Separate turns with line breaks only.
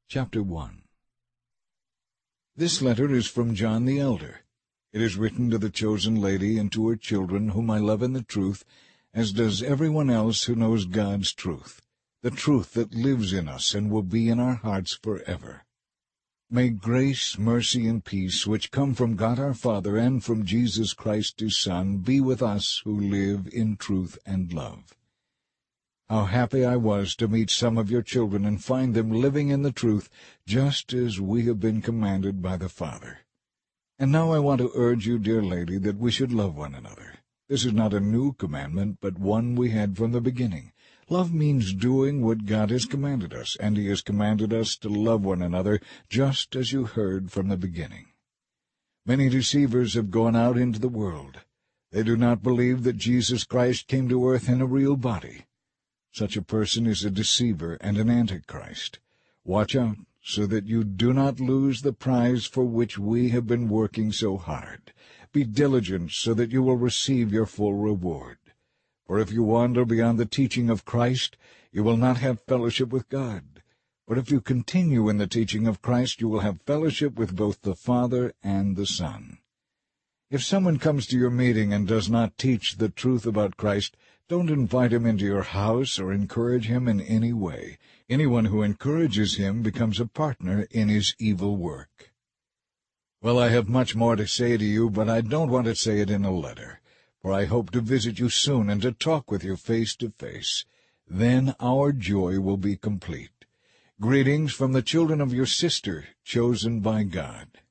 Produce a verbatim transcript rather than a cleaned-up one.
Chapter one. This letter is from John the elder. It is written to the chosen lady and to her children, whom I love in the truth, as does everyone else who knows God's truth, the truth that lives in us and will be in our hearts forever. May grace, mercy, and peace, which come from God our Father and from Jesus Christ his Son, be with us who live in truth and love. How happy I was to meet some of your children and find them living in the truth, just as we have been commanded by the Father. And now I want to urge you, dear lady, that we should love one another. This is not a new commandment, but one we had from the beginning. Love means doing what God has commanded us, and he has commanded us to love one another, just as you heard from the beginning. Many deceivers have gone out into the world. They do not believe that Jesus Christ came to earth in a real body. Such a person is a deceiver and an antichrist. Watch out, so that you do not lose the prize for which we have been working so hard. Be diligent, so that you will receive your full reward. For if you wander beyond the teaching of Christ, you will not have fellowship with God. But if you continue in the teaching of Christ, you will have fellowship with both the Father and the Son. If someone comes to your meeting and does not teach the truth about Christ, don't invite him into your house or encourage him in any way. Anyone who encourages him becomes a partner in his evil work. Well, I have much more to say to you, but I don't want to say it in a letter, for I hope to visit you soon and to talk with you face to face. Then our joy will be complete. Greetings from the children of your sister, chosen by God.